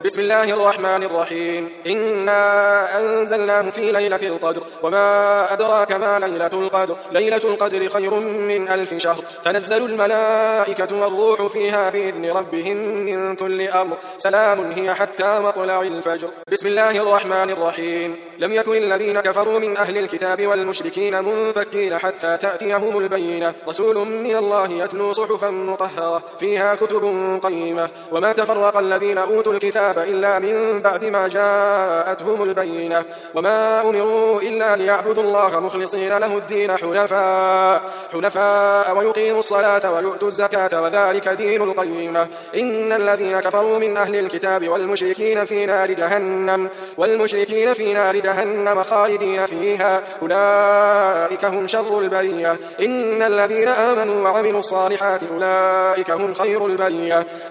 بسم الله الرحمن الرحيم. إنا أنزلناه في ليلة القدر وما أدراك ما ليلة القدر. ليلة القدر خير من 1000 شهر. تنزل الملائكة والروح فيها بإذن ربهم من كل أمر. سلام هي حتى مطلع الفجر. بسم الله الرحمن الرحيم. لم يكن الذين كفروا من أهل الكتاب والمشركين منفكين حتى تأتيهم البينة. رسول من الله يتلو صحفا مطهرة فيها كتب قيمة. وما تفرق الذين أوتوا الكتاب إلا من بعد ما جاءتهم البينة. وما أمروا إلا ليعبدوا الله مخلصين له الدين حنفاء ويقيموا الصلاة ويؤتوا الزكاة وذلك دين القيمة. إن الذين كفروا من أهل الكتاب والمشركين في نار جهنم خالدين فيها أولئك هم شر البرية. إن الذين آمنوا وعملوا الصالحات أولئك هم خير البرية.